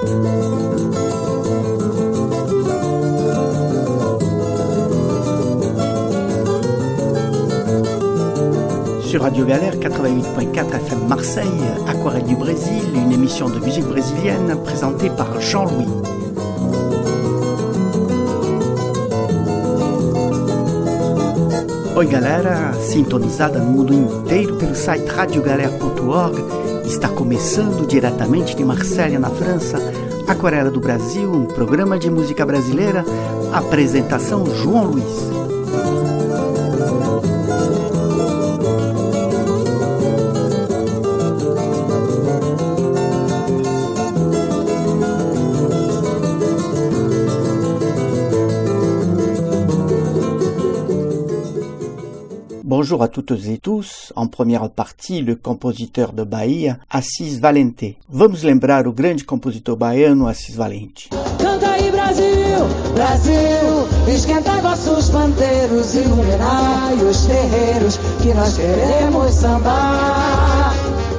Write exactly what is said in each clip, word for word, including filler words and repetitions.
Sur Radio Galère quatre-vingt-huit point quatre F M Marseille, Aquarelle du Brésil, une émission de musique brésilienne présentée par Jean-Louis. Oi galera, sintonizada no mundo inteiro pelo site radio galera ponto org, está começando diretamente de Marselha, na França, Aquarela do Brasil, um programa de música brasileira, apresentação João Luiz. Bonjour à toutes et tous. En première partie, le compositeur de Bahia, Assis Valente. Vamos lembrar o grande compositor baiano, Assis Valente. Canta aí, Brasil, Brasil, esquenta vossos pandeiros, iluminai os terreiros, que nós queremos sambar.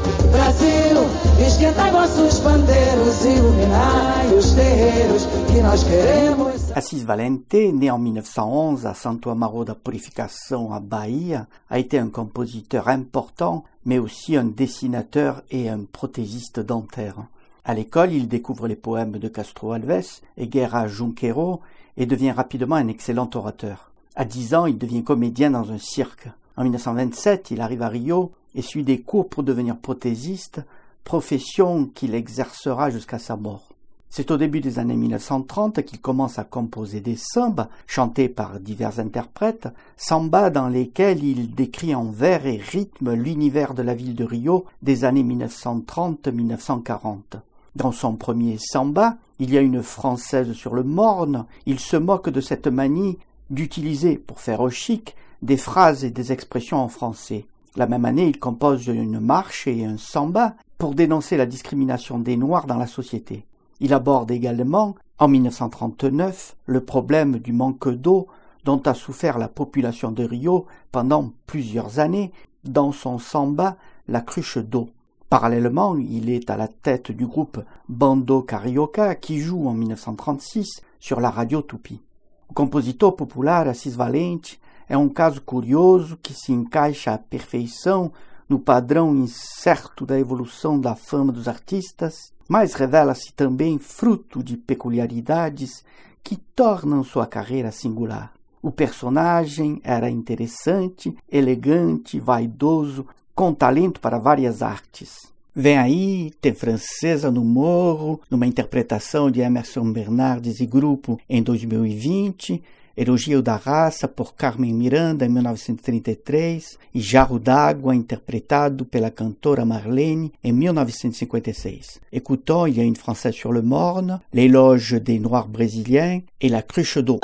Brasil, esquenta vossos pandeiros, iluminai os terreiros, que nós queremos sambar. Assis Valente, né en mille neuf cent onze à Santo Amaro da Purificação, à Bahia, a été un compositeur important, mais aussi un dessinateur et un prothésiste dentaire. À l'école, il découvre les poèmes de Castro Alves et Guerra Junqueiro et devient rapidement un excellent orateur. À dix ans, il devient comédien dans un cirque. En mille neuf cent vingt-sept, il arrive à Rio et suit des cours pour devenir prothésiste, profession qu'il exercera jusqu'à sa mort. C'est au début des années mille neuf cent trente qu'il commence à composer des sambas, chantés par divers interprètes, sambas dans lesquels il décrit en vers et rythme l'univers de la ville de Rio des années mille neuf cent trente à mille neuf cent quarante. Dans son premier samba, il y a une Française sur le morne, il se moque de cette manie d'utiliser, pour faire au chic, des phrases et des expressions en français. La même année, il compose une marche et un samba pour dénoncer la discrimination des Noirs dans la société. Il aborde également, en mille neuf cent trente-neuf, le problème du manque d'eau dont a souffert la population de Rio pendant plusieurs années dans son samba La cruche d'eau. Parallèlement, il est à la tête du groupe Bando Carioca qui joue en mille neuf cent trente-six sur la radio Tupi. O compositor popular Assis Valente é um caso curioso que se encaixa à perfeição no padrão incerto da evolução da fama dos artistas, mas revela-se também fruto de peculiaridades que tornam sua carreira singular. O personagem era interessante, elegante, vaidoso, com talento para várias artes. Vem aí, tem Francesa no Morro, numa interpretação de Emerson Bernardes e grupo em dois mil e vinte, Elogio da Raça por Carmen Miranda em mille neuf cent trinta e três e Jarro d'Água interpretado pela cantora Marlene em mille neuf cent cinquante e seis. Écoutons, il y a une Française sur le Morne, l'éloge des Noirs brésiliens et la cruche d'eau.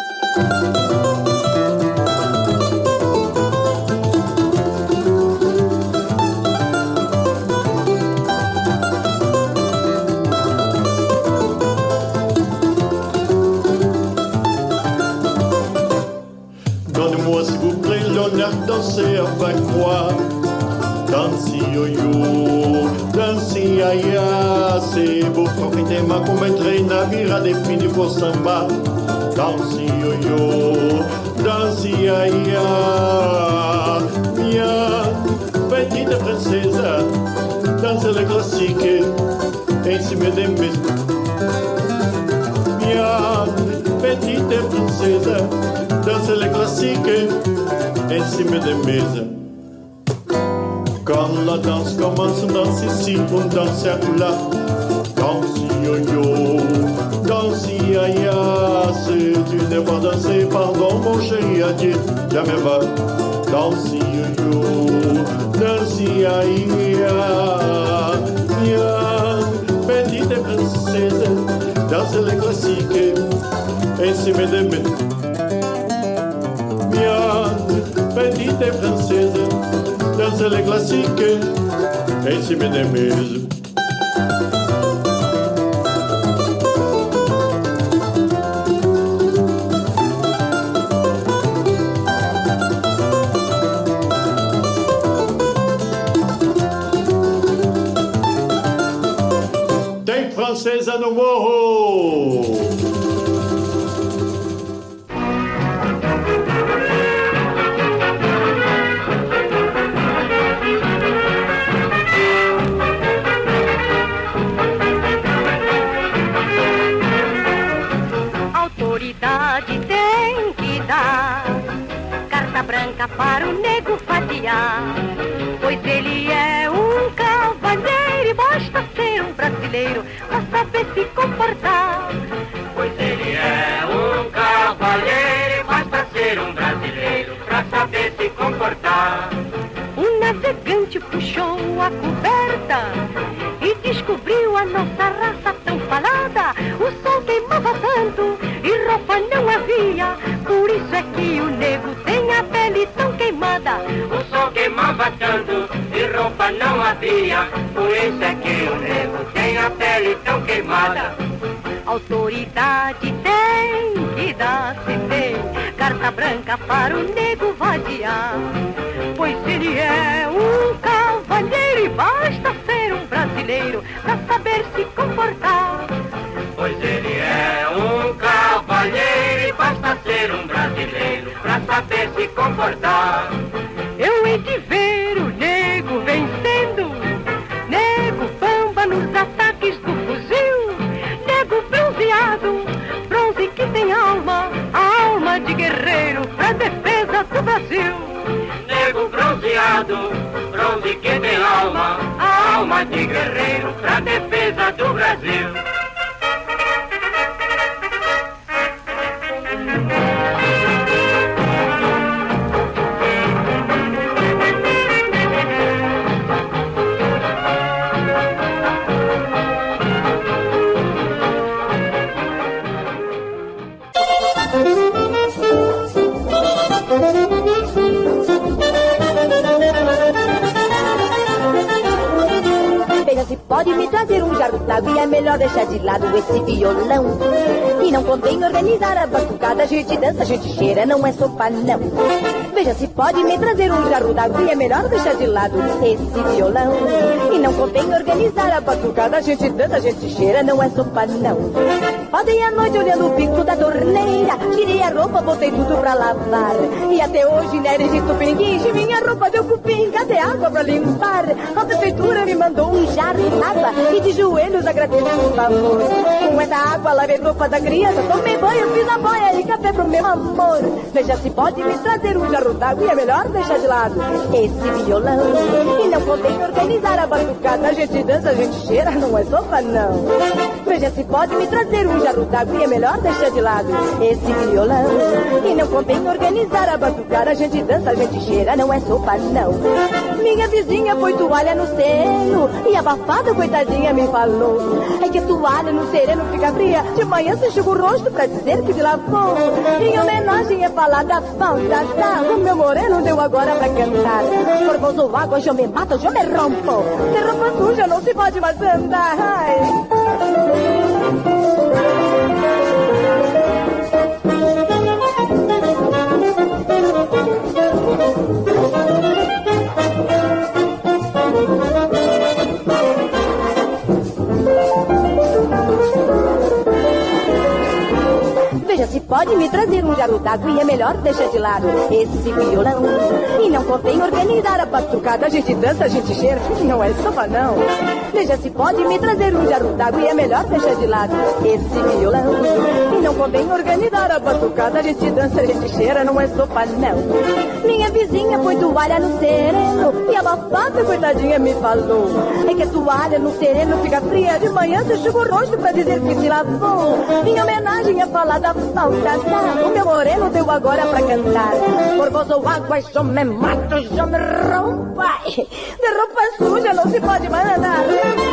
Danser avec moi, danse yo-yo, danse aïe, c'est beau profiter ma commettre navire à définir pour samba. Danse yo-yo, danse aïe, viens, petite princesse, danse le classique, ainsi me démise. Viens, petite princesse, danse le classique, em cima da mesa. Quand la danse commence, on danse ici, on danse là. Danse yo-yo, danse aïe, si tu n'es pas dansé, pardon mon chéri, a dit, jamais va. Danse yo-yo, danse aïe, viens, petite princesse, danse les classiques, em cima da mesa. Petite française, danse les classiques, et si me démise. Tem francesa no morro. Autoridade tem que dar carta branca para o nego fatiar, pois ele é um cavalheiro e basta ser um brasileiro pra saber se comportar. Pois ele é um cavalheiro e basta ser um brasileiro pra saber se comportar. Um navegante puxou a coberta e descobriu a nossa raça tão falada. O sol queimava tanto e roupa não havia, por isso é que o nego tem a pele tão queimada. O sol queimava tanto e roupa não havia, por isso é que o nego tem a pele tão queimada. Autoridade tem que dar, se tem carta branca para o nego vadiar, pois ele é um cavalheiro e basta ser um brasileiro pra saber se comportar. Pois ele é um cavalheiro e basta ser um brasileiro pra saber se comportar. Eu hei de ver o nego vencendo, nego bamba nos ataques do fuzil, nego bronzeado, bronze que tem alma, a alma de guerreiro pra defesa do Brasil. Nego bronzeado, bronze que tem alma, a alma de guerreiro pra defesa do Brasil. Se pode me trazer um jarro d'água e é melhor deixar de lado esse violão. E não convém organizar a batucada, a gente dança, a gente cheira, não é sopa não. Veja se pode me trazer um jarro d'água e é melhor deixar de lado esse violão. E não convém organizar a batucada, a gente dança, a gente cheira, não é sopa não. Ontem à noite olhando o bico da torneira, tirei a roupa, botei tudo pra lavar. E até hoje, né, Egito Pinguiche, minha roupa deu cupim, cadê água pra limpar? A prefeitura me mandou um jarro d'água e de joelhos agradeço o favor. Com essa água lavei roupa da criança, tomei banho, fiz a boia e café pro meu amor. Veja se pode me trazer um jarro d'água e é melhor deixar de lado esse violão. E não convém organizar a batucada, a gente dança, a gente cheira, não é sopa não. Veja se pode me trazer um jarro d'água e é melhor deixar de lado esse violão. E não convém organizar a batucada, a gente dança, a gente cheira, não é sopa não. Minha vizinha põe toalha no seno e abafada, coitadinha, me falou: é que a toalha no sereno fica fria, de manhã você enxuga o rosto pra dizer que se lavou. Em homenagem é falar da falta da, o meu moreno deu agora pra cantar. Formoso água, eu me mato, eu me rompo, de roupa suja não se pode mais andar. Ai. Veja se pode me trazer um jarro d'água e é melhor deixar de lado esse violão. E não convém organizar a batucada, a gente dança, a gente cheira, não é sopa não. Veja se pode me trazer um jarro d'água e é melhor deixar de lado esse violão. E não convém organizar a batucada, a gente dança, a gente cheira, não é sopa não. Minha vizinha põe toalha no sereno e abafada, coitadinha, me falou: é que a toalha no sereno fica fria, de manhã você enxuga o rosto pra dizer que se lavou. Em homenagem a falar da falta da, o meu moreno deu agora pra cantar. Formoso água, eu me mato, eu me rompo, de roupa suja não se pode mais andar.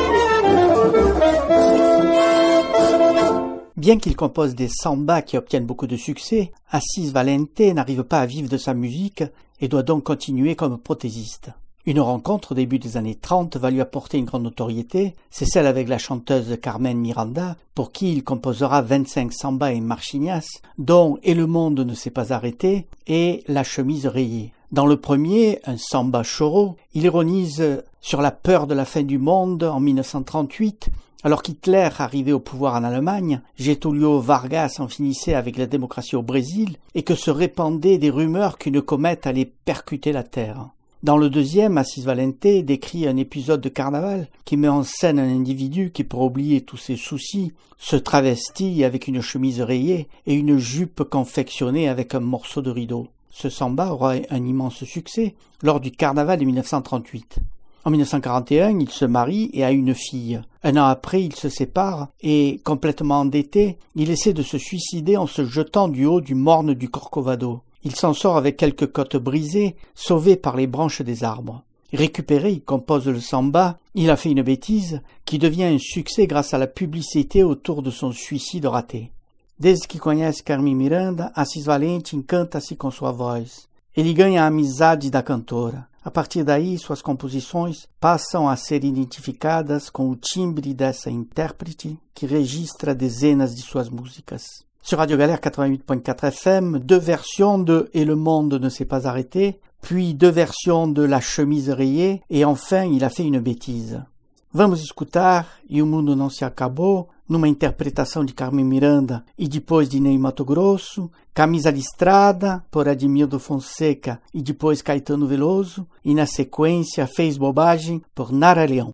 Bien qu'il compose des sambas qui obtiennent beaucoup de succès, Assis Valente n'arrive pas à vivre de sa musique et doit donc continuer comme prothésiste. Une rencontre au début des années trente va lui apporter une grande notoriété, c'est celle avec la chanteuse Carmen Miranda, pour qui il composera vingt-cinq sambas et marchinhas, dont « Et le monde ne s'est pas arrêté » et « La chemise rayée ». Dans le premier, un samba choro, il ironise sur la peur de la fin du monde en mille neuf cent trente-huit Alors qu'Hitler arrivait au pouvoir en Allemagne, Getúlio Vargas en finissait avec la démocratie au Brésil et que se répandaient des rumeurs qu'une comète allait percuter la Terre. Dans le deuxième, Assis Valente décrit un épisode de carnaval qui met en scène un individu qui, pour oublier tous ses soucis, se travestit avec une chemise rayée et une jupe confectionnée avec un morceau de rideau. Ce samba aura un immense succès lors du carnaval de mille neuf cent trente-huit. En mille neuf cent quarante et un, il se marie et a une fille. Un an après, il se sépare et, complètement endetté, il essaie de se suicider en se jetant du haut du morne du Corcovado. Il s'en sort avec quelques côtes brisées, sauvé par les branches des arbres. Récupéré, il compose le samba « Il a fait une bêtise » qui devient un succès grâce à la publicité autour de son suicide raté. Desde que conhece Carmen Miranda, Assis Valente encanta-se com sua voz. Ele ganha a amizade da cantora. A partir daí, suas composições passam a ser identificadas com o timbre dessa intérprete que registra dezenas de suas músicas. Sur Radio Galère quatre-vingt-huit point quatre F M, deux versions de « Et le monde ne s'est pas arrêté », puis deux versions de « La chemise rayée » et enfin « Il a fait une bêtise ». Vamos escutar E o Mundo Não Se Acabou, numa interpretação de Carmen Miranda e depois de Ney Matogrosso, Camisa Listrada, por Admildo Fonseca e depois Caetano Veloso, e na sequência Fez Bobagem, por Nara Leão.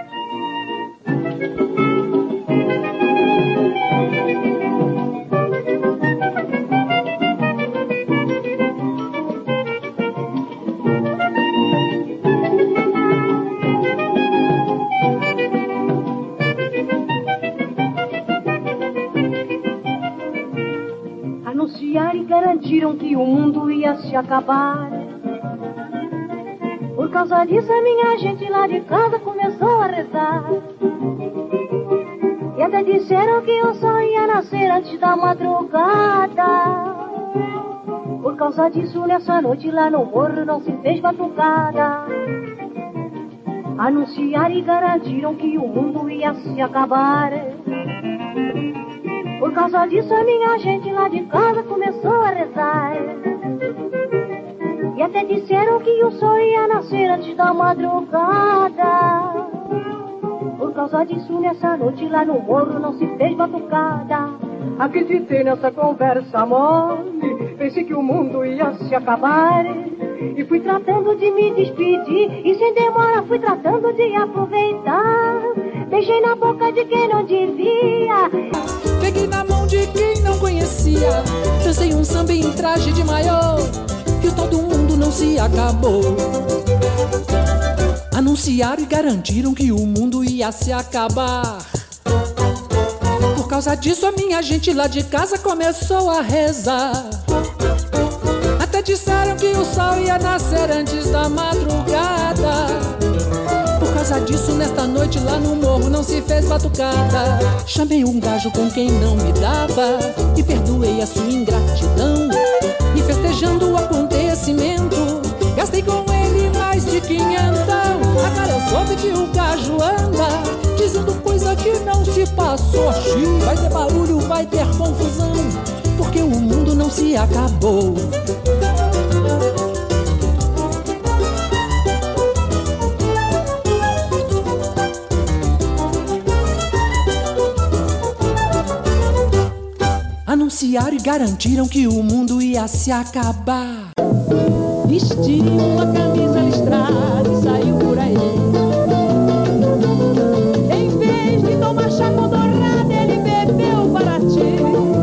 Anunciaram e garantiram que o mundo ia se acabar. Por causa disso a minha gente lá de casa começou a rezar. E até disseram que o sol ia nascer antes da madrugada. Por causa disso nessa noite lá no morro não se fez batucada. Anunciaram e garantiram que o mundo ia se acabar. Por causa disso a minha gente lá de casa começou a rezar. E até disseram que o sol ia nascer antes da madrugada. Por causa disso nessa noite lá no morro não se fez batucada. Acreditei nessa conversa mole, pensei que o mundo ia se acabar. E fui tratando de me despedir, e sem demora fui tratando de aproveitar. Beijei na boca de quem não devia, peguei na mão de quem não conhecia, dancei um samba em traje de maiô, que o tal do mundo não se acabou. Anunciaram e garantiram que o mundo ia se acabar. Por causa disso a minha gente lá de casa começou a rezar. Até disseram que o sol ia nascer antes da madrugada. Por causa disso nesta noite lá no morro não se fez batucada. Chamei um gajo com quem não me dava e perdoei a sua ingratidão. E festejando o acontecimento gastei com ele mais de quinhentão. Agora eu soube que o gajo anda dizendo coisa que não se passou. Vai ter barulho, vai ter confusão, porque o mundo não se acabou. Anunciaram e garantiram que o mundo ia se acabar. Vestiu uma camisa listrada e saiu por aí. Em vez de tomar chá com dourada, ele bebeu Paraty.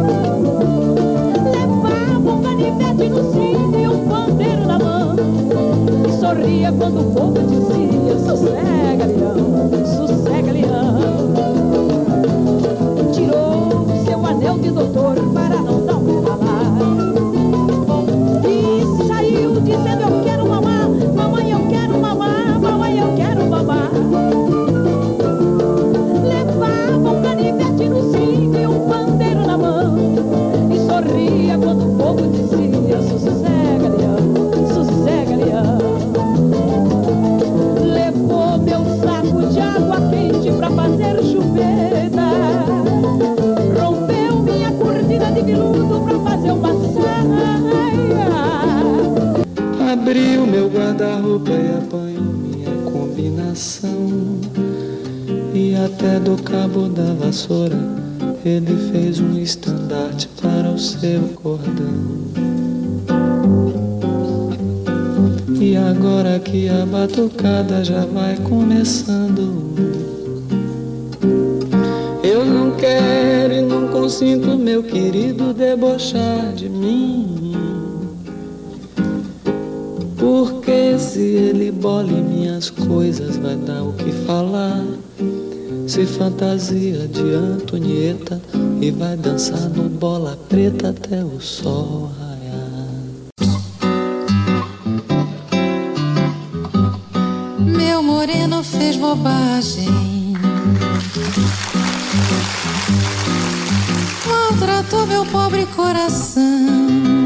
Levava um canivete no cinto e um pandeiro na mão. E sorria quando o povo dizia: sossega, leão, sossega, leão. Tirou seu anel de doutor para não dar um falar. E saiu dizendo: eu quero mamar, mamãe eu quero mamar, mamãe eu quero mamar. Levava um canivete no cinto e um pandeiro na mão. E sorria quando o povo dizia: sossega, leão, sossega, leão. Levou meu saco de água quente pra fazer chupeta. Rompeu minha cortina de veludo pra fazer uma saia. Abriu meu guarda-roupa e apanhou minha combinação. E até do cabo da vassoura ele fez um estandarte para o seu cordão. E agora que a batucada já vai começando, eu não quero e não consinto, meu querido, debochar de mim. Porque se ele bole minhas coisas vai dar o que falar. Se fantasia de Antonieta e vai dançar no bola preta até o sol raiar. Meu moreno fez bobagem, maltratou meu pobre coração,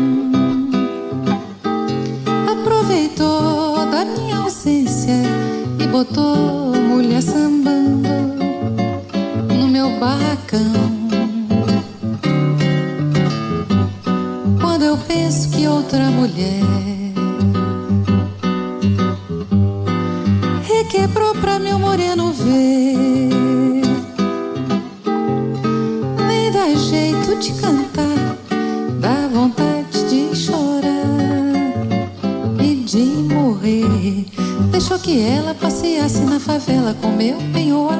aproveitou da minha ausência e botou mulher sambando no meu barracão. Quando eu penso que outra mulher requebrou pra meu moreno ver, nem dá jeito de cantar, dá vontade de chorar e de morrer. Deixou que ela passeasse na favela com meu penhoar.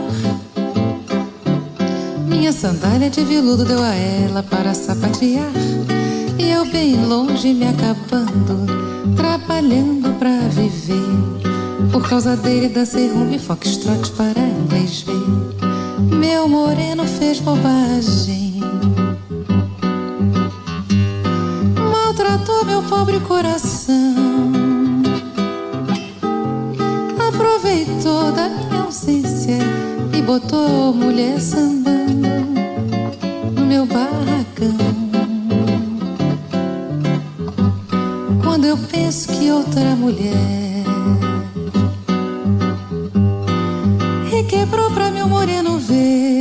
Minha sandália de veludo deu a ela para sapatear, e eu bem longe me acabando, trabalhando pra viver. Por causa dele dancei rumba e foxtrot para inglês ver. Meu moreno fez bobagem, maltratou meu pobre coração, aproveitou da minha ausência e botou mulher sambando no meu barracão. Quando eu penso que outra mulher requebrou pra meu moreno ver,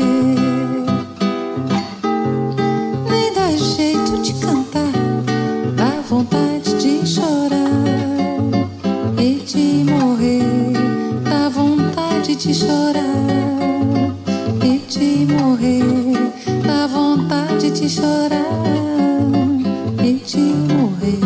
nem dá jeito de cantar, dá vontade de chorar e de morrer, dá vontade de chorar e de morrer, dá vontade de chorar e de morrer.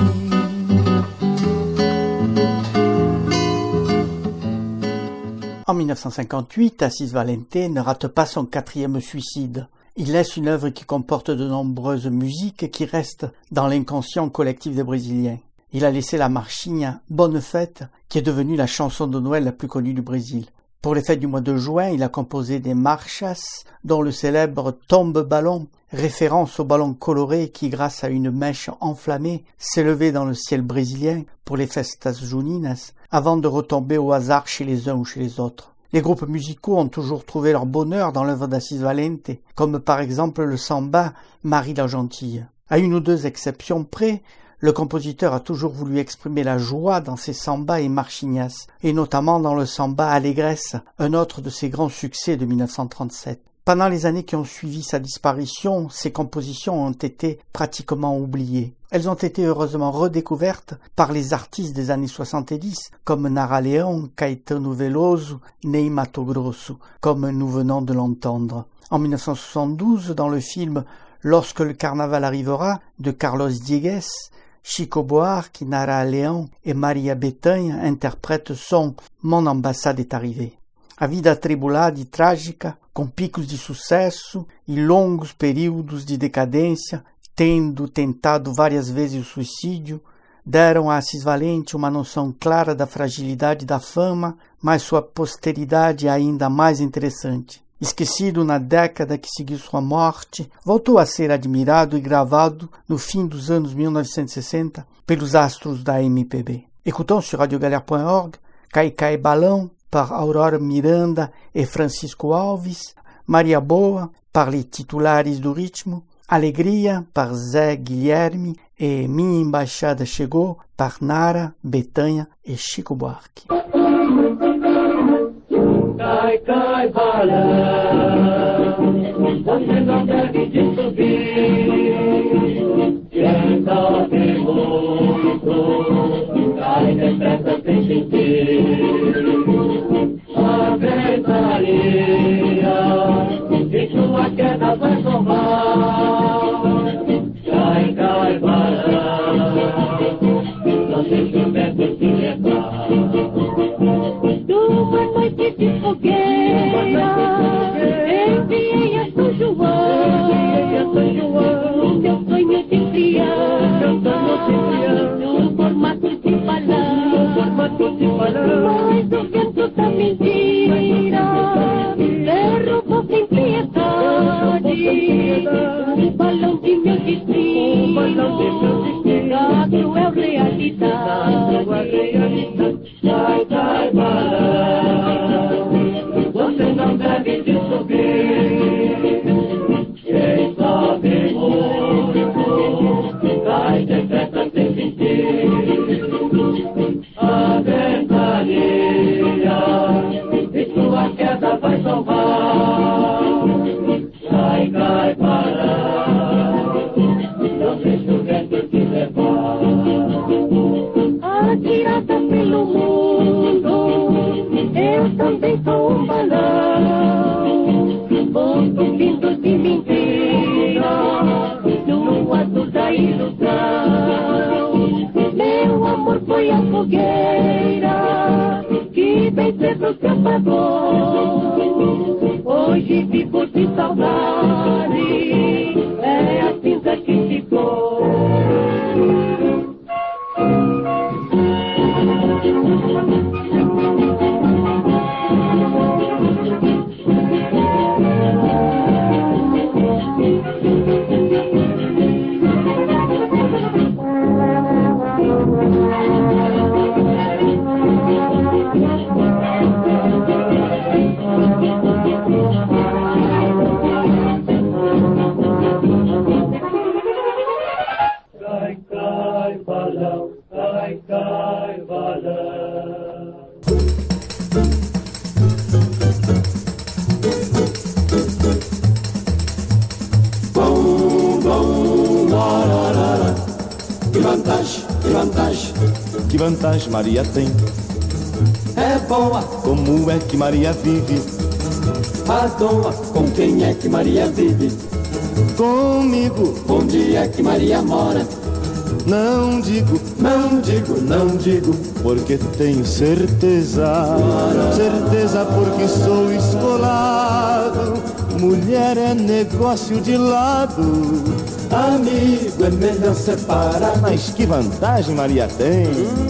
En mille neuf cent cinquante-huit, Assis Valente ne rate pas son quatrième suicide. Il laisse une œuvre qui comporte de nombreuses musiques qui restent dans l'inconscient collectif des Brésiliens. Il a laissé la marchinha Bonne Fête, qui est devenue la chanson de Noël la plus connue du Brésil. Pour les fêtes du mois de juin, il a composé des marchas, dont le célèbre Tombe Ballon, référence au ballon coloré qui, grâce à une mèche enflammée, s'élevait dans le ciel brésilien pour les festas juninas, avant de retomber au hasard chez les uns ou chez les autres. Les groupes musicaux ont toujours trouvé leur bonheur dans l'œuvre d'Assis Valente, comme par exemple le samba Marie la Gentille. À une ou deux exceptions près, le compositeur a toujours voulu exprimer la joie dans ses sambas et marchinhas, et notamment dans le samba Allégresse, un autre de ses grands succès de mille neuf cent trente-sept. Pendant les années qui ont suivi sa disparition, ses compositions ont été pratiquement oubliées. Elles ont été heureusement redécouvertes par les artistes des années soixante-dix, comme Nara Leão, Caetano Veloso, Ney Matogrosso, comme nous venons de l'entendre. En mille neuf cent soixante-douze, dans le film Lorsque le carnaval arrivera, de Carlos Diegues, Chico Buarque, Nara Leão et Maria Bethânia interprètent son Mon ambassade est arrivée. A vida atribulada e trágica, com picos de sucesso e longos períodos de decadência, tendo tentado várias vezes o suicídio, deram a Assis Valente uma noção clara da fragilidade da fama, mas sua posteridade é ainda mais interessante. Esquecido na década que seguiu sua morte, voltou a ser admirado e gravado no fim dos anos mille neuf cent sessenta pelos astros da M P B. Écoutons sur radio galère point org Cai Cai Balão par Aurora Miranda e Francisco Alves, Maria Boa par les titulares do ritmo, Alegria par Zé Guilherme e Minha Embaixada Chegou par Nara, Bethânia e Chico Buarque. Cai, cai, balão, você não deve de subir, que anda de muito, cai depressa sem sentir, a ventania vida, o balão de meu destino, o balão de meu destino, da cruel realidade, da cruel realidade. Cai, cai, balão, você não deve se subir. Quem sabe muito, cai depressa sem sentir. A ventania, e sua queda vai salvar. Cai, cai, para, não deixa o vento te levar. Atirada pelo mundo, eu também sou um balão. Vou subindo de mentira, no azul da ilusão. Meu amor foi a fogueira que bem cedo se apagou. Hoje vivo de saudade, é a cinza que ficou. Cai, cai, balão, cai, cai, balão. Bom, bom, lararara. Que vantagem, que vantagem, que vantagem Maria tem. É boa, como é que Maria vive? À toa, com quem é que Maria vive? Comigo, onde é que Maria mora? Não digo, não digo, não digo, porque tenho certeza, certeza porque sou escolado. Mulher é negócio de lado, amigo é melhor separar. Mas que vantagem Maria tem?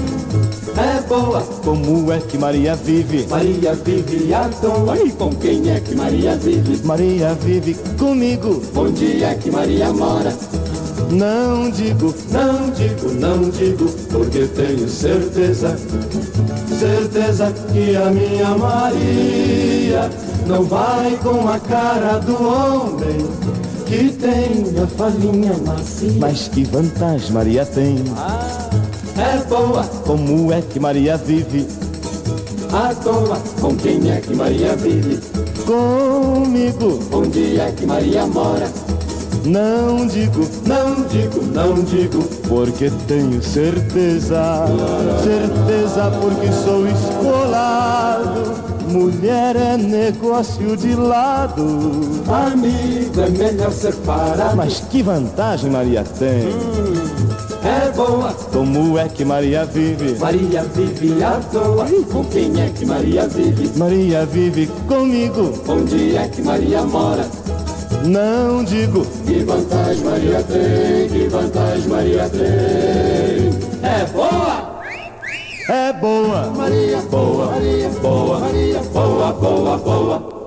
É boa, como é que Maria vive? Maria vive à toa, e com quem é que Maria vive? Maria vive comigo, onde é que Maria mora? Não digo, não digo, não digo, porque tenho certeza, certeza que a minha Maria não vai com a cara do homem que tem a falinha macia. Mas que vantagem Maria tem? Ah, é boa, como é que Maria vive? À toa, com quem é que Maria vive? Comigo, onde é que Maria mora? Não digo, não digo, não digo, porque tenho certeza, certeza porque sou escolado. Mulher é negócio de lado, amigo é melhor separar. Mas que vantagem Maria tem? Hum, é boa, como é que Maria vive? Maria vive à toa, e com quem é que Maria vive? Maria vive comigo, onde é que Maria mora? Não digo. Que vantagem Maria tem, que vantagem Maria tem. É boa, é boa, Maria, boa, Maria, boa, Maria, boa, boa, boa.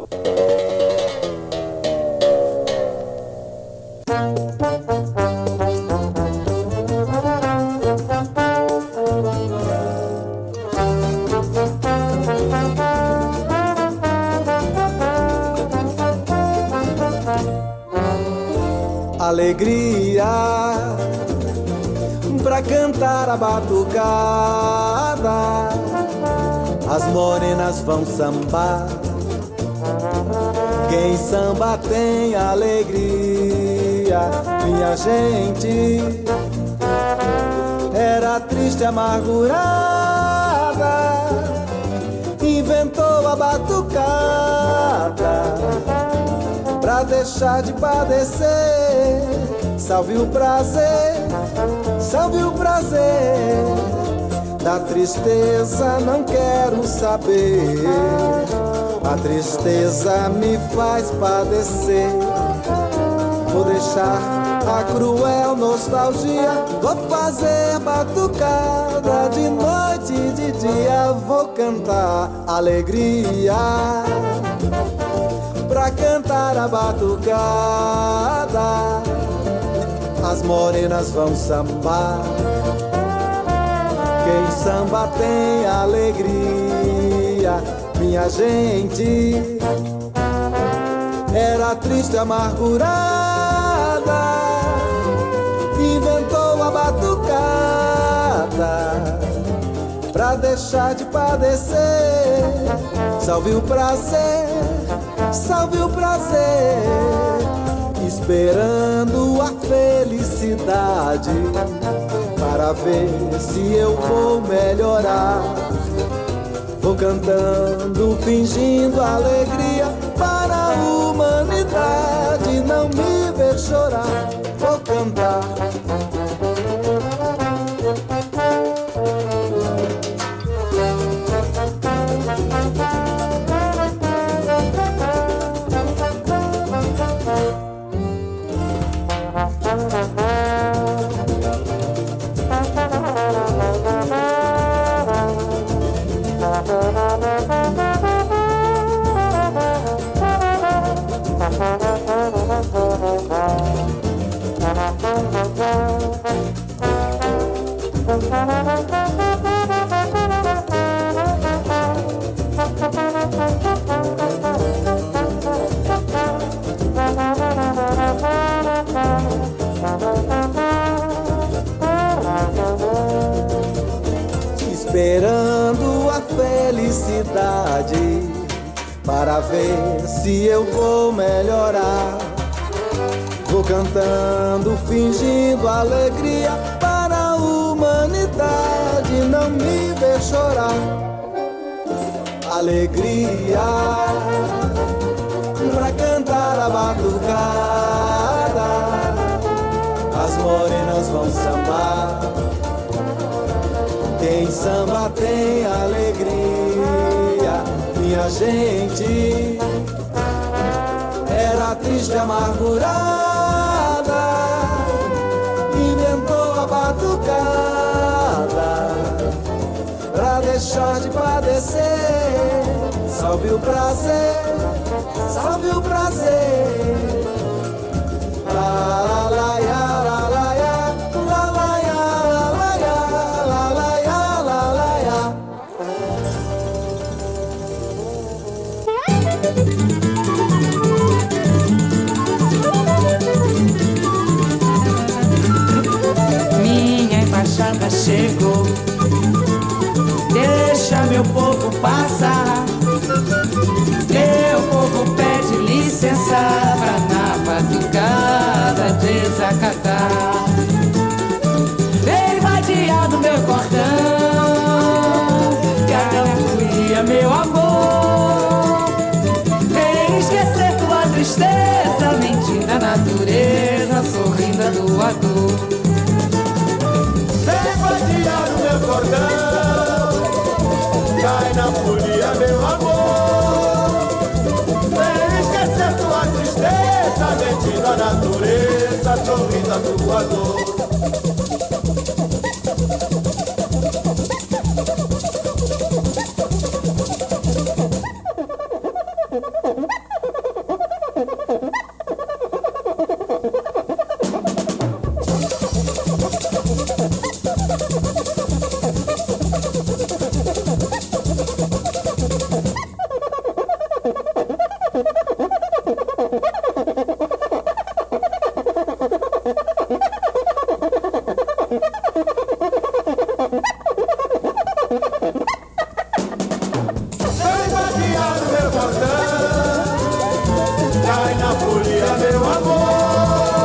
Alegria pra cantar a batucada, as morenas vão sambar. Quem samba tem alegria, minha gente. Era triste, amargurada, inventou a batucada pra deixar de padecer. Salve o prazer, salve o prazer da tristeza, não quero saber. A tristeza me faz padecer. Vou deixar a cruel nostalgia, vou fazer batucada de noite e de dia. Vou cantar alegria pra cantar a batucada. As morenas vão sambar, quem samba tem alegria. Minha gente era triste, amargurada, inventou a batucada pra deixar de padecer. Salve o prazer, salve o prazer, esperando a felicidade para ver se eu vou melhorar. Vou cantando, fingindo alegria para a humanidade não me ver chorar. Vou cantar. Esperando a felicidade para ver se eu vou melhorar. Vou cantando, fingindo alegria para a humanidade não me ver chorar. Alegria pra cantar a batucada. As morenas vão sambar, quem samba tem alegria. Minha gente era triste, amargurada, inventou a batucada pra deixar de padecer. Salve o prazer, salve o prazer. La la la ya, la la ya, la la ya, la la ya, la la ya, la la ya. Minha embaixada chegou, deixa meu povo passar. Meu povo pede licença pra na batucada desacatar. Vem vadiar do meu cordão, que a folia, meu amor. Vem esquecer tua tristeza, mentindo a natureza, sorrindo a doador. Vem vadiar do meu cordão, cai na folia, meu amor. Mentindo a natureza, sorrindo a tua dor. Cai na folia, meu amor.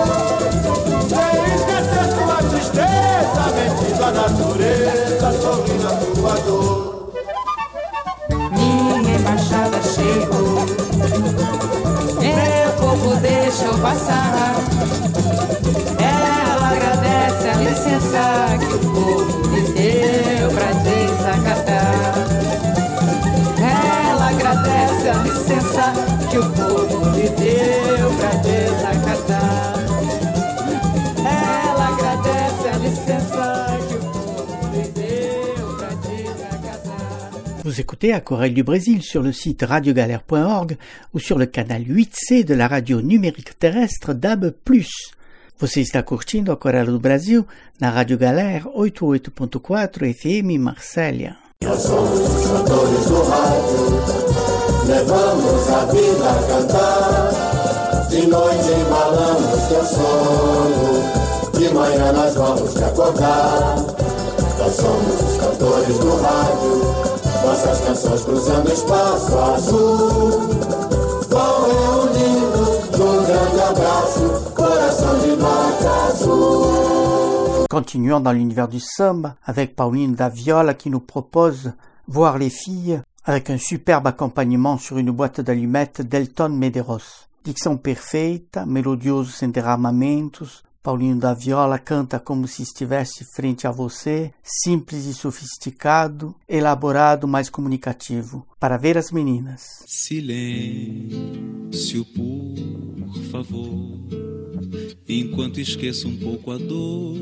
Vous écoutez Aquarelle du Brésil sur le site radio galère point org ou sur le canal huit C de la radio numérique terrestre D A B plus. Você está curtindo Aquarela do Brasil na Rádio Galera oitenta e oito ponto quatro F M Marsella. Nós somos os cantores do rádio, levamos a vida a cantar. De noite embalamos teu sono, de manhã nós vamos te acordar. Nós somos os cantores do rádio, nossas canções cruzando espaço azul. Vão reunindo num grande abraço, coração de norte azul. Continuons dans l'univers du samba avec Paulinho da Viola qui nous propose Voir les filles avec un superbe accompagnement sur une boîte d'allumettes d'Elton Medeiros. Dicção perfeita, melodiosos sem derramamentos, Paulinho da Viola canta como se estivesse frente a você, simples e sofisticado, elaborado, mas comunicativo, para ver as meninas. Silêncio, por favor, enquanto esqueço um pouco a dor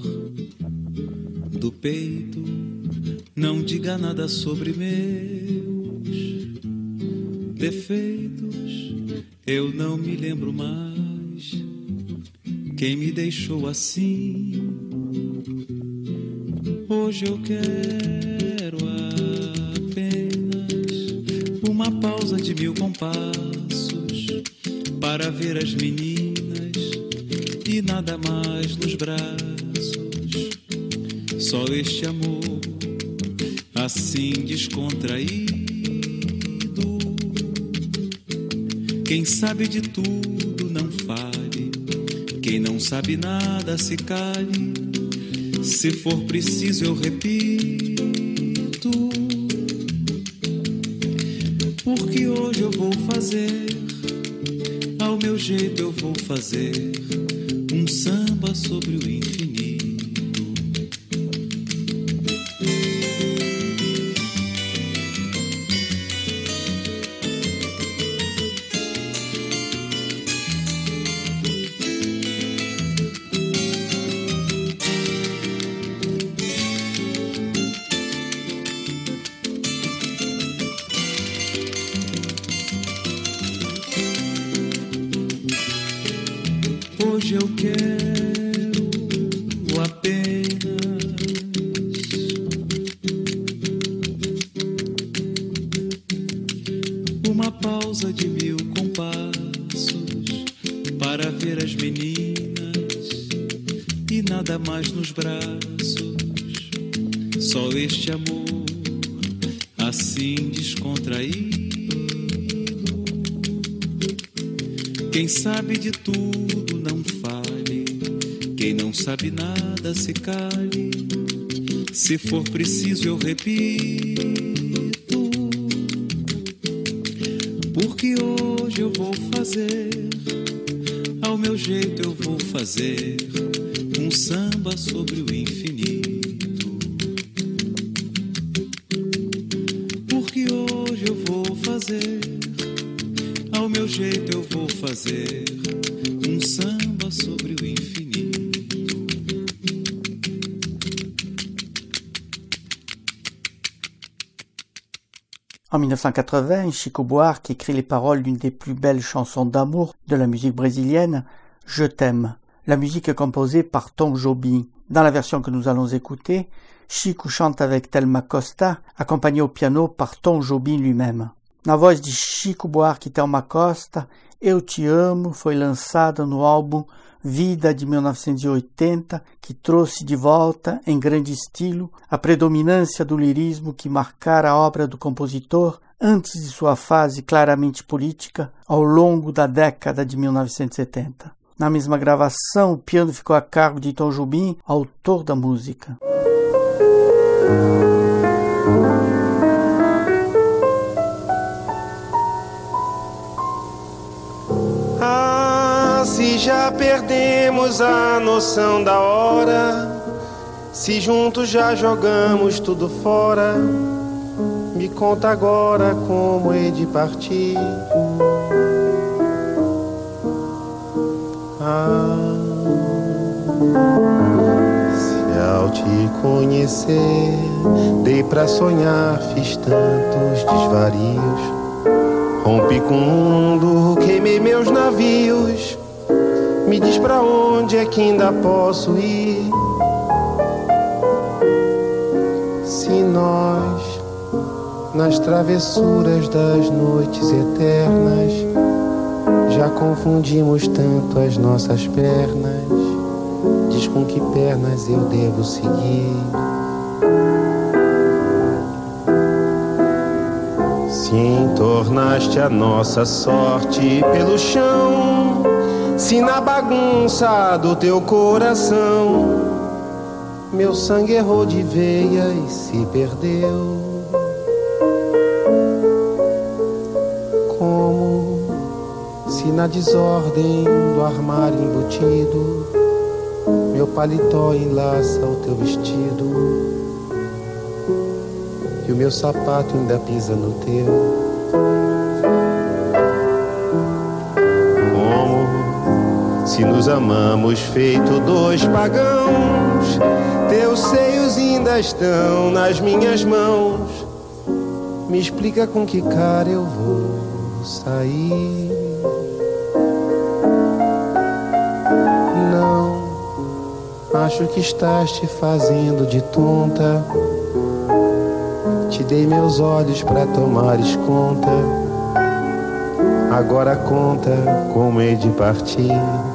do peito, não diga nada sobre meus defeitos, eu não me lembro mais quem me deixou assim. Hoje eu quero apenas uma pausa de mil compassos para ver as meninas e nada mais nos braços. Só este amor assim descontraído. Quem sabe de tudo não fale, quem não sabe nada se cale. Se for preciso eu repito, porque hoje eu vou fazer, ao meu jeito eu vou fazer um samba sobre o infinito. Hoje eu quero apenas uma pausa de mil compassos para ver as meninas e nada mais nos braços. Só este amor assim descontraído. Quem sabe de tudo não fale, quem não sabe nada se cale. Se for preciso eu repito, porque hoje eu vou fazer, ao meu jeito eu vou fazer um samba sobre o infinito. Porque hoje eu vou fazer, ao meu jeito eu vou fazer um samba sobre o infinito. En dix-neuf cent quatre-vingts, Chico Buarque écrit les paroles d'une des plus belles chansons d'amour de la musique brésilienne, Je t'aime. La musique est composée par Tom Jobim. Dans la version que nous allons écouter, Chico chante avec Thelma Costa, accompagné au piano par Tom Jobim lui-même. Na voz de Chico Buarque e Thelma Costa, Eu Te Amo foi lançada no álbum Vida de mil novecentos e oitenta, que trouxe de volta, em grande estilo, a predominância do lirismo que marcara a obra do compositor antes de sua fase claramente política ao longo da década de mil novecentos e setenta. Na mesma gravação, o piano ficou a cargo de Tom Jobim, autor da música. Ah, se já perdemos a noção da hora, se juntos já jogamos tudo fora, me conta agora como hei de partir. Ah, se ao ao te conhecer, dei pra sonhar, fiz tantos desvarios. Rompi com o mundo, queimei meus navios. Me diz pra onde é que ainda posso ir? Se nós, nas travessuras das noites eternas, já confundimos tanto as nossas pernas, diz com que pernas eu devo seguir. Se entornaste a nossa sorte pelo chão, se na bagunça do teu coração meu sangue errou de veia e se perdeu. Como se na desordem do armário embutido meu paletó enlaça o teu vestido e o meu sapato ainda pisa no teu. Como se nos amamos feito dois pagãos, teus seios ainda estão nas minhas mãos. Me explica com que cara eu vou sair. Não, acho que estás te fazendo de tonta. Te dei meus olhos pra tomares conta. Agora conta como hei de partir.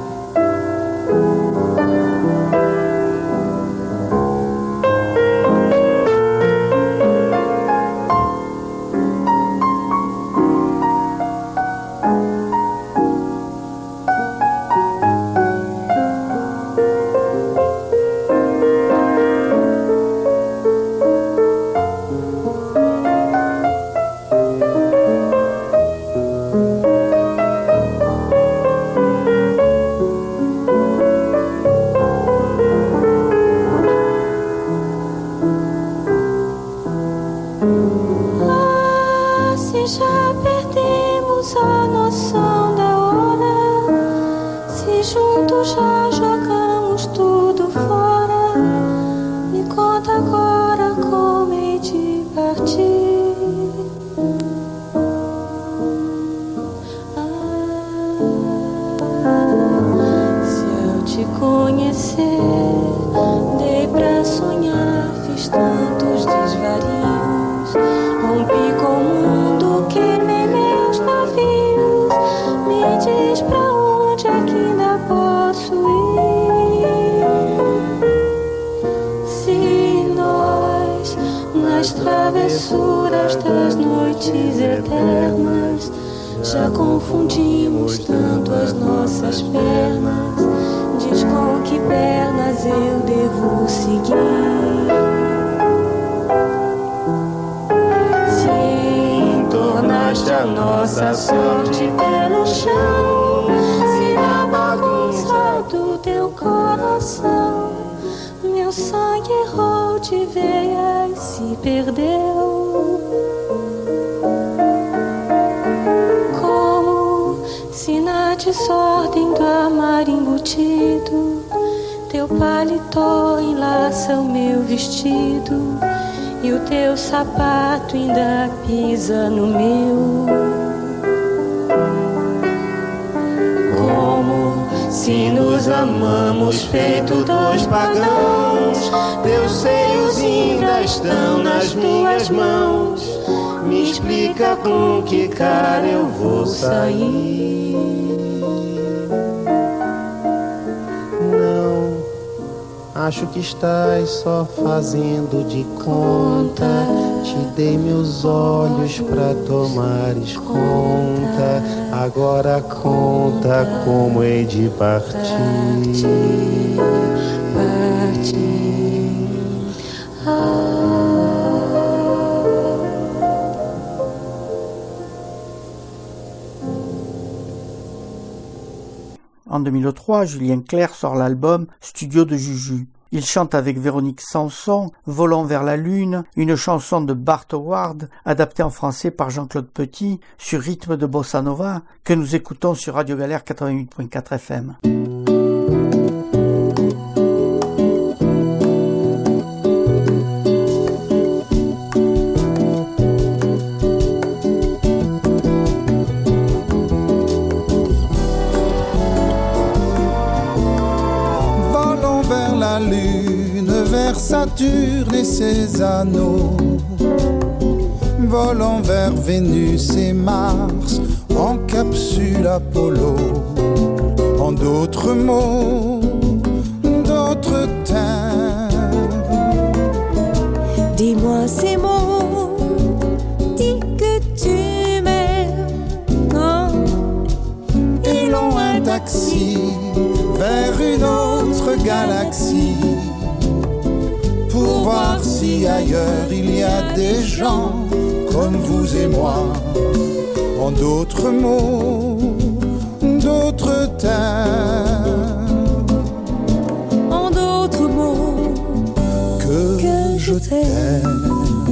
Travessuras das noites eternas, já confundimos tanto as nossas pernas. Diz com que pernas eu devo seguir. Se entornaste a nossa sorte pelo chão, se na bagunça do teu coração meu sangue errou de veia e se perdeu. Como se na desordem do armário embutido teu paletó enlaça o meu vestido e o teu sapato ainda pisa no meu. Como se nos amamos feito dois pagãos, teus seios ainda estão nas minhas mãos. Me explica com que cara eu vou sair. Não, acho que estás só fazendo de conta. Te dei meus olhos pra tomares conta. Agora conta como hei de partir. Partir. Ah. En deux mille trois, Julien Clerc sort l'album Studio de Juju. Il chante avec Véronique Sanson, Volant vers la Lune, une chanson de Bart Howard, adaptée en français par Jean-Claude Petit, sur rythme de bossa nova, que nous écoutons sur Radio Galère quatre-vingt-huit point quatre F M. vers Saturne et ses anneaux, volant vers Vénus et Mars en capsule Apollo. En d'autres mots, d'autres termes. Dis-moi ces mots, dis que tu m'aimes. Oh. Et l'on un taxi vers une autre galaxie pour voir si ailleurs il y a des gens comme vous et moi. En d'autres mots, d'autres termes. En d'autres mots, que, que je t'aime.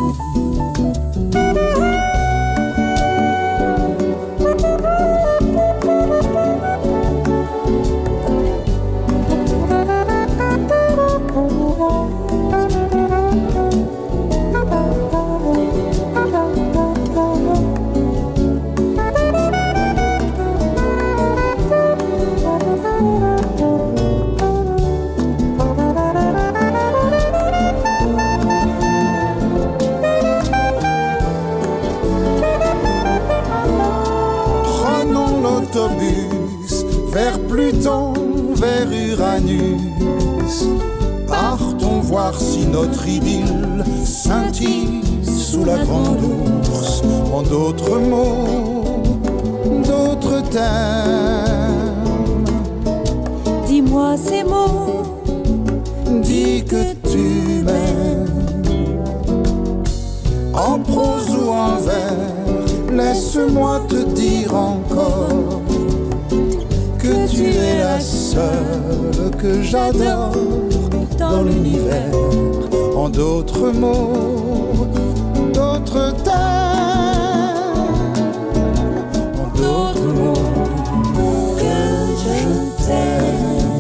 Vers Pluton, vers Uranus, partons voir si notre idylle scintille sous la grande ours. En d'autres mots, d'autres termes. Dis-moi ces mots, dis que tu m'aimes. En prose ou en vers, laisse-moi te dire encore que tu es la seule que j'adore dans l'univers. En d'autres mots, d'autres termes. En d'autres mots, que je t'aime.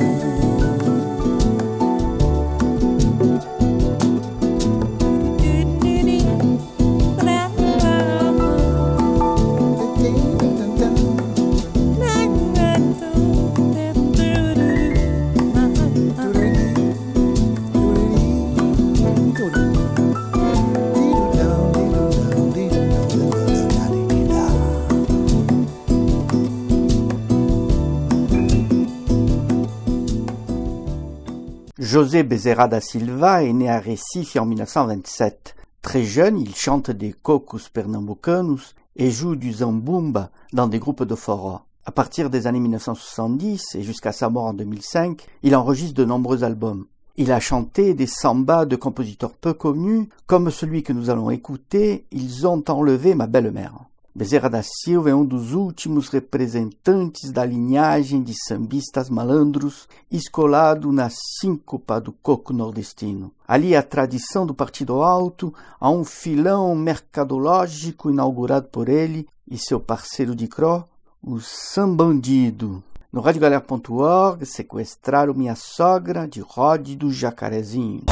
José Bezerra da Silva est né à Recife en mille neuf cent vingt-sept. Très jeune, il chante des cocos pernambucanos et joue du zambumba dans des groupes de forró. À partir des années mille neuf cent soixante-dix et jusqu'à sa mort en deux mille cinq, il enregistre de nombreux albums. Il a chanté des sambas de compositeurs peu connus, comme celui que nous allons écouter, Ils ont enlevé ma belle-mère. Bezerra da Silva é um dos últimos representantes da linhagem de sambistas malandros, escolado na síncopa do coco nordestino. Ali a tradição do Partido Alto, há um filão mercadológico inaugurado por ele e seu parceiro de cro, o Sambandido. No rádio galera ponto org, Sequestraram Minha Sogra, de Rod do Jacarezinho.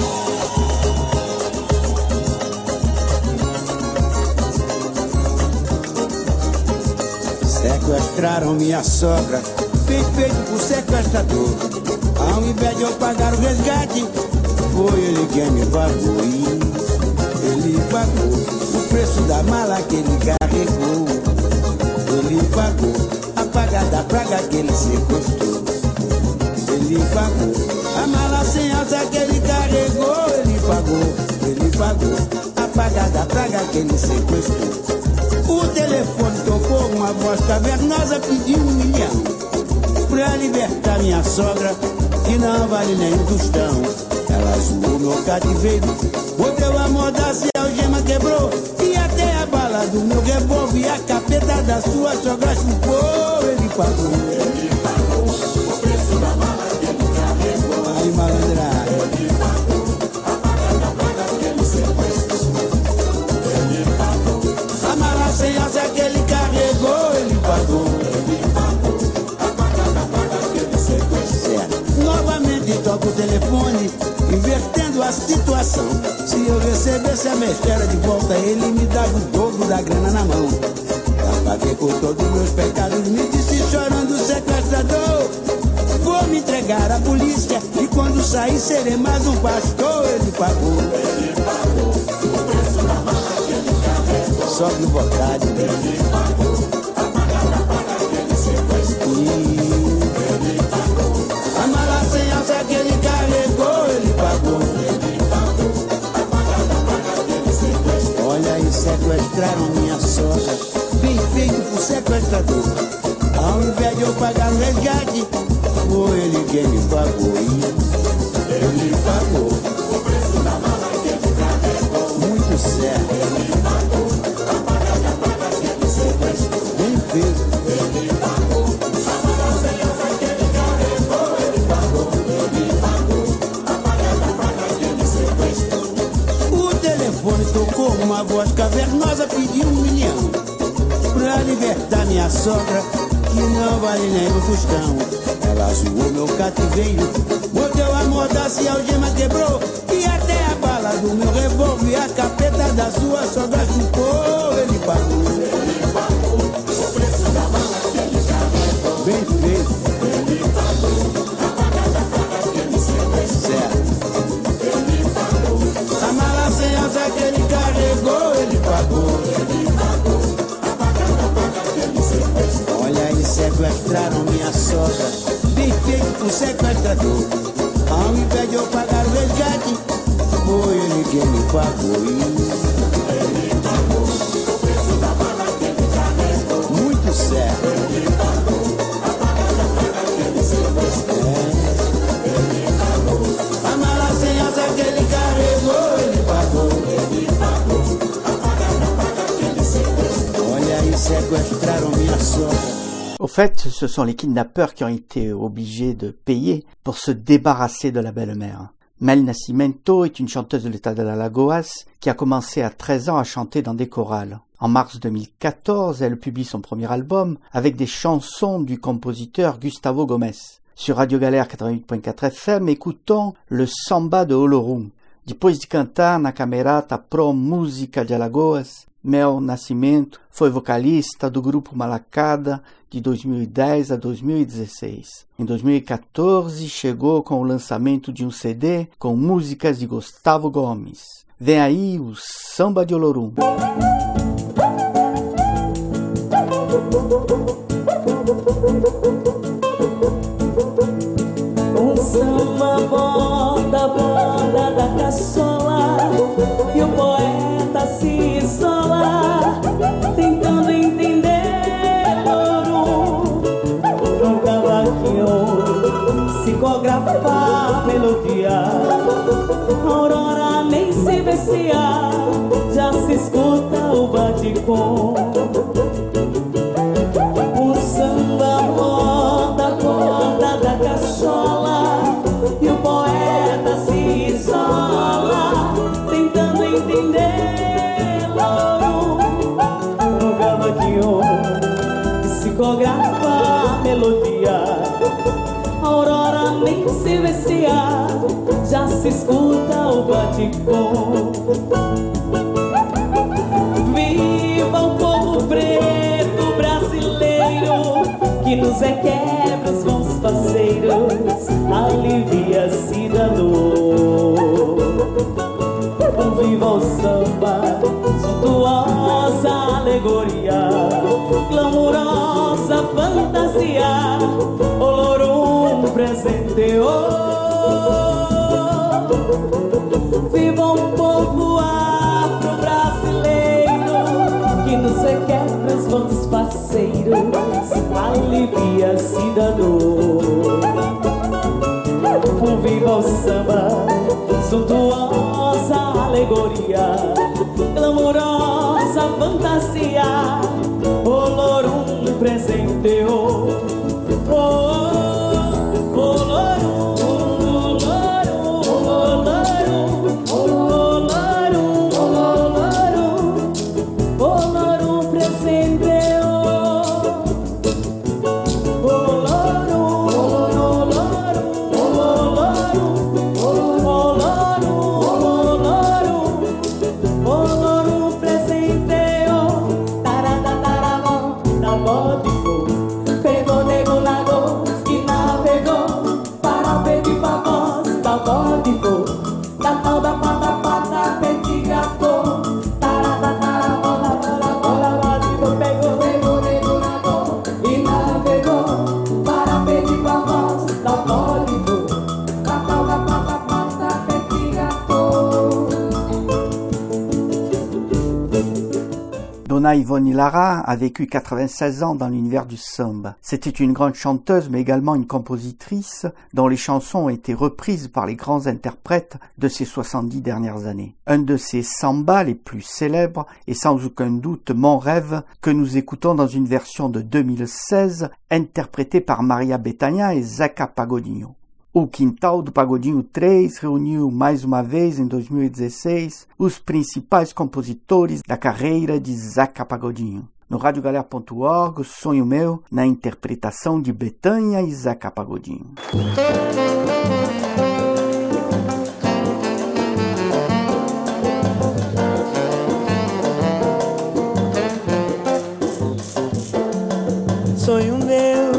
Sequestraram minha sogra, bem feito por sequestrador. Ao invés de eu pagar o resgate, foi ele quem me pagou. Ele pagou o preço da mala que ele carregou. Ele pagou a paga da praga que ele sequestrou. Ele pagou a mala sem alça que ele carregou. Ele pagou, ele pagou a paga da praga que ele sequestrou. O telefone tocou, uma voz cavernosa pediu um milhão pra libertar minha sogra, que não vale nem um tostão. Ela zoou meu cativeiro, boteu a mordaça e a algema quebrou, e até a bala do meu revólver e a capeta da sua sogra chupou. Ele pagou, ele pagou o preço da mala que ele carregou. Aí malandrada, ele pagou a paga da praga que ele sequestrou. Ele pagou a mala sem alça que ele carregou. Ele pagou, ele pagou a paga da praga que ele sequestrou. Novamente toca o telefone, invertendo a situação. Se eu recebesse a mestera de volta, ele me dava o dobro da grana na mão. Já paguei por todos meus pecados, me disse chorando o sequestrador. Vou me entregar à polícia, e quando sair serei mais um pastor. Ele pagou, ele pagou o preço da mala que ele carregou. Só de vontade, né? Ele pagou a paga da paga que ele sequestrou. Ele pagou a mala sem alça que ele carregou. Ele pagou, ele pagou a paga da paga que ele sequestrou. Olha aí, sequestraram minha sogra, bem feito pro sequestrador. Ao invés de eu pagar o resgate, foi ele quem me pagou. Ele pagou o preço da mala que ele carregou. Muito certo. Ele pagou a paga da paga que ele sequestrou. Bem feito. Ele pagou a mala sem alça que ele carregou. Ele pagou, ele pagou a paga da paga que ele sequestrou. O telefone tocou, uma voz cavernosa pediu um milhão pra libertar minha sogra, que não vale nem no tostão. Ela zoou meu cativeiro, mordeu a mordaça e a algema quebrou, e até a bala do meu revólver, a capeta da sua sogra chupou. Ele pagou, ele pagou o preço da mala que ele carregou. Bem feito. Ele pagou a paga da paga que ele sequestrou. Certo. Ele pagou a mala sem alça que ele carregou. Ele pagou, ele pagou a paga da paga que ele sequestrou. Olha aí, sequestraram minha sogra, bem feito pro sequestrador. Ao invés de eu pagar o resgate, foi ele quem me pagou. Ele pagou o preço da bala que ele carregou. Muito certo. Ele pagou a paga da paga que ele sequestrou. É. Ele pagou a mala sem alça que ele carregou. Ele pagou, ele pagou a paga da paga que ele sequestrou. Olha aí, sequestraram minha sogra. Au fait, ce sont les kidnappeurs qui ont été obligés de payer pour se débarrasser de la belle-mère. Mel Nascimento est une chanteuse de l'état de l'Alagoas qui a commencé à treize ans à chanter dans des chorales. En mars deux mille quatorze, elle publie son premier album avec des chansons du compositeur Gustavo Gomes. Sur Radio Galère quatre-vingt-huit point quatre F M, écoutons le Samba de Olorum. Depois de cantar na Camerata Pro Música de Alagoas, Mel Nascimento foi vocalista do grupo Malacada de dois mil e dez a dois mil e dezesseis. Em dois mil e quatorze, chegou com o lançamento de um C D com músicas de Gustavo Gomes. Vem aí o Samba de Olorum. Um samba borda, borda da caçola, e o poeta se isola, tentando entender Olorum. No cavaquinho, psicografar melodia, Aurora nem se vestia, já se escuta o baticom. Um samba borda, borda da cachola, e o poeta se isola, tentando entender Olorum. No cavaquinho, psicografa a melodia, Aurora nem se vestia, já se escuta o baticom. Viva o povo preto brasileiro, que nos requebra os bons parceiros, alivia-se da dor. Viva o samba, suntuosa alegoria, glamurosa fantasia, Olorum presenteou. Viva o povo afro-brasileiro, que nos requebra os bons parceiros, alivia-se da dor. Viva o samba, suntuosa alegoria, glamurosa fantasia, Olorum presenteou. Oh, oh, Olorum, Olorum, Olorum, Olorum, Olorum, Olorum presenteou. Olorum, Olorum, Olorum, Olorum, Olorum, Dona Ivone Lara a vécu quatre-vingt-seize ans dans l'univers du samba. C'était une grande chanteuse mais également une compositrice dont les chansons ont été reprises par les grands interprètes de ces soixante-dix dernières années. Un de ses sambas les plus célèbres est sans aucun doute Mon rêve, que nous écoutons dans une version de deux mille seize interprétée par Maria Bethânia et Zeca Pagodinho. O Quintal do Pagodinho três reuniu mais uma vez em dois mil e dezesseis os principais compositores da carreira de Zeca Pagodinho. No rádio galera ponto org, Sonho Meu, na interpretação de Bethânia e Zeca Pagodinho. Sonho meu,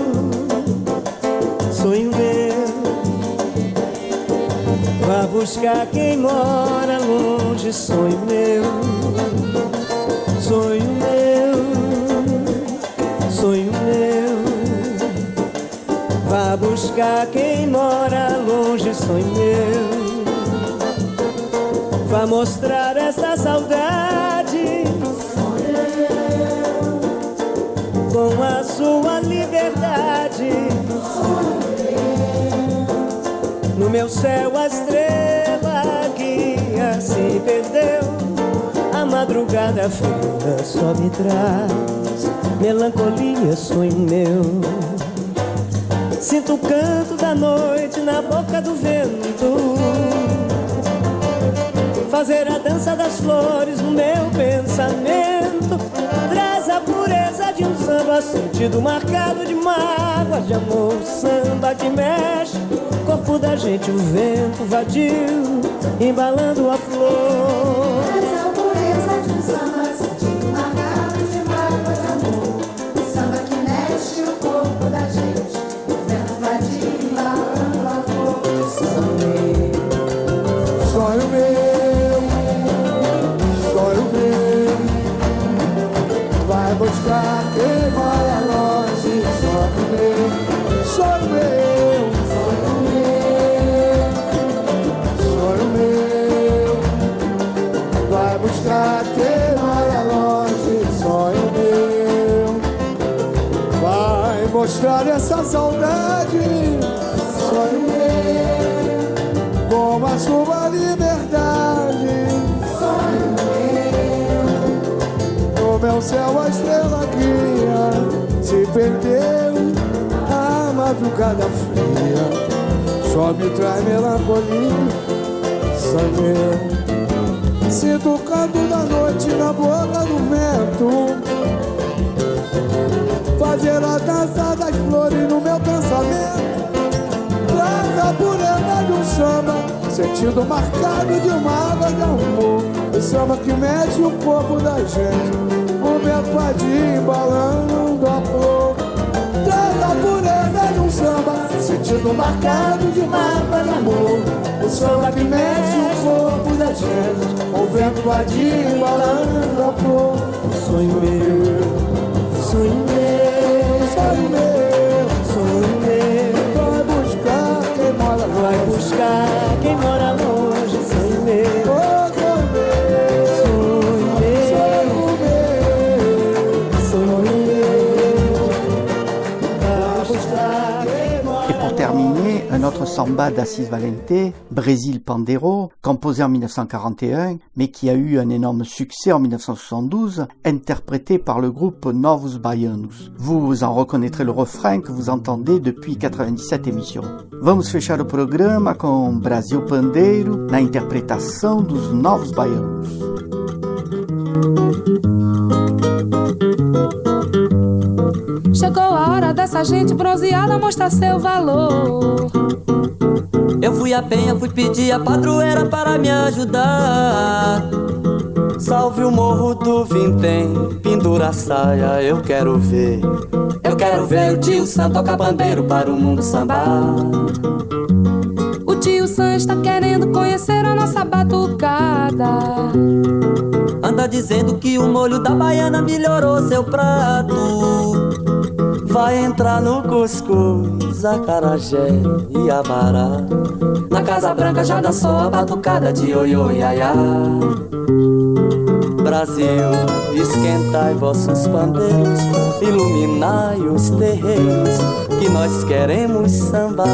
sonho meu, vá buscar quem mora longe. Sonho meu, sonho meu, sonho meu, vá buscar quem mora longe. Sonho meu, vá mostrar essa saudade com a sua liberdade. No meu céu a estrela guia se perdeu. A madrugada fria só me traz melancolia. Sonho meu, sinto o canto da noite na boca do vento, fazer a dança das flores no meu pensamento. Traz a pureza de um samba, sentido marcado de mágoas de amor. Samba que mexe o corpo da gente, o vento vadio embalando a flor. Traz a pureza de um samba, sentido marcado de mágoas de amor. Samba que mexe o corpo da gente, o vento vadio embalando a flor. Sonho meu, sonho meu, sonho meu, vai buscar quem mora longe. Sonho meu, sonho meu, sonho meu, sonho meu, vai buscar quem mora longe. Sonho meu, vai mostrar essa saudade. Sonho meu, com a sua liberdade. Sonho meu, no meu céu a estrela guia se perdeu. A madrugada fria só me traz melancolia. Sonho meu, sinto o canto da noite na boca do vento, fazer a dança das flores no meu pensamento. Traz a pureza de um samba, sentido marcado de uma água de amor. O samba que mexe o corpo da gente, o vento vadio embalando a flor. Traz a pureza de um samba, sentido marcado de uma água de amor. O samba que mexe o corpo da gente, o vento vadio embalando a flor. Sonho meu, sonho meu, sonho meu, sonho meu, vai buscar quem mora longe. vai buscar quem mora longe. Sonho meu, Oh, sonho meu, sonho meu, sonho meu, sonho meu, vai buscar quem mora. Et pour terminer, un autre samba d'Assis Valente, Brésil Pandeiro, composé en mille neuf cent quarante et un, mais qui a eu un énorme succès en mille neuf cent soixante-douze, interprété par le groupe Novos Baianos. Vous en reconnaîtrez le refrain que vous entendez depuis quatre-vingt-dix-sept émissions. Vamos fechar o programa com Brasil Pandeiro, na interpretação dos Novos Baianos. Chegou a hora dessa gente bronzeada mostrar seu valor. Eu fui a penha, fui pedir a padroeira para me ajudar. Salve o morro do Vintém, pendura a saia, eu quero ver. Eu quero ver o tio Sam tocar pandeiro para o mundo sambar. O tio Sam está querendo conhecer a nossa batucada. Anda dizendo que o molho da baiana melhorou seu prato. Vai entrar no cuscuz, acarajé e abará. Na Casa Branca já dançou a batucada de ioiô iaiá. Brasil, esquentai vossos pandeiros, iluminai os terreiros, que nós queremos sambar.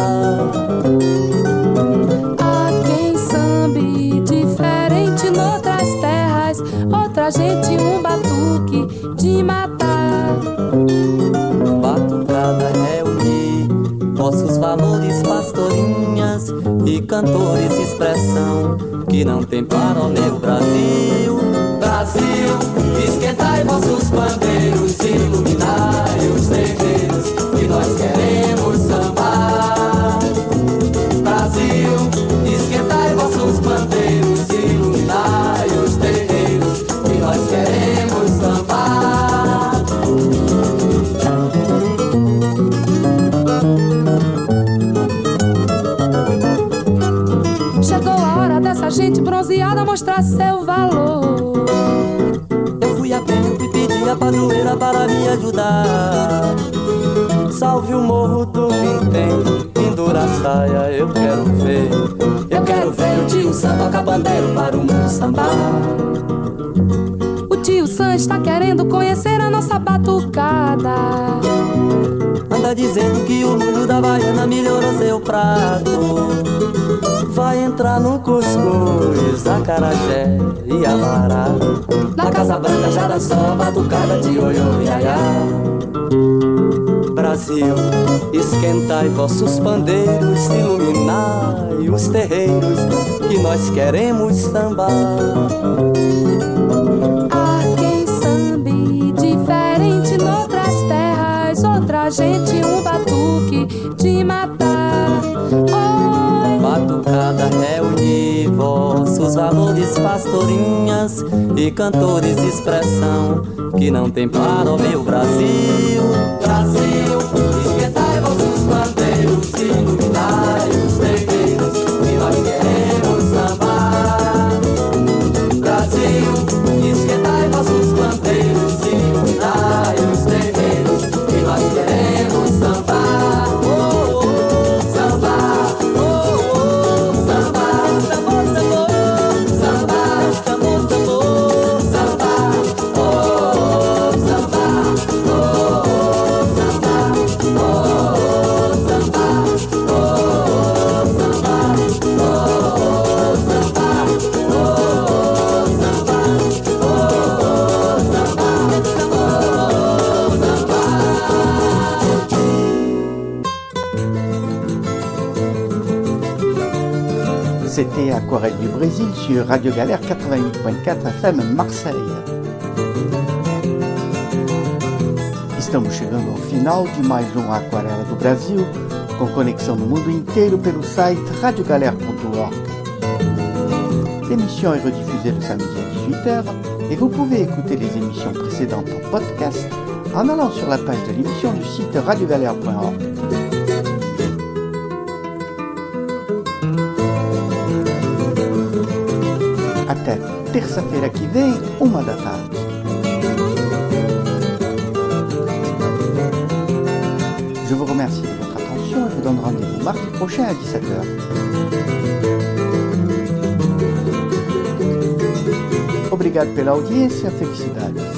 Há quem sambe diferente noutras terras, outra gente um batuque de matar. Batucada é unir vossos valores, pastorinhas e cantores, expressão que não tem para o meu Brasil. Brasil, esquentai vossos pandeiros, iluminai os terreiros, que nós queremos sambar. Brasil, esquentai vossos pandeiros, iluminai os terreiros, que nós queremos sambar. Chegou a hora dessa gente bronzeada mostrar seu valor. Eu fui a pé, eu fui pedir a padroeira para me ajudar. Salve o morro do Vintém, pendura a saia, eu quero ver. Eu quero ver o tio Sam tocar bandeiro para o mundo sambar. O tio Sam está querendo conhecer a nossa batucada. Anda dizendo que o molho da baiana melhorou seu prato. Vai entrar no cuscuz, acarajé e abará. Na Casa Branca já dançou a batucada de oiô e aiá. Brasil, esquentai vossos pandeiros, iluminai os terreiros, que nós queremos sambar. Há quem sambe diferente noutras terras, outra gente um batuque de matar. Oi. Batucada reunir vossos valores, pastorinhas e cantores, expressão que não tem para o meu Brasil. Brasil, esquentai vossos bandeiros, iluminai os terreiros, que nós queremos sambar. Brasil, esquentai vossos bandeiros, iluminai os terreiros, que nós queremos sambar. Oh, oh, sambar, oh, oh, sambar, tambor, tambor, sambar, tambor, tambor, sambar, oh, sambar, oh, sambar, oh, sambar, oh, sambar, oh, sambar, oh, sambar, oh, C'était Aquarelle du Brésil sur Radio Galère quatre-vingt-huit point quatre F M Marseille. Estamos chegando ao final de mais um Aquarela do Brasil, com conexão no mundo inteiro pelo site radio galère ponto org. L'émission est rediffusée le samedi à dix-huit heures et vous pouvez écouter les émissions précédentes en podcast en allant sur la page de l'émission du site radio galère point org. Até terça-feira que vem, uma da tarde. Je vous remercie de votre attention et vous donne rendez-vous mardi prochain à dix-sept heures. Obrigado pela audiência, felicidades.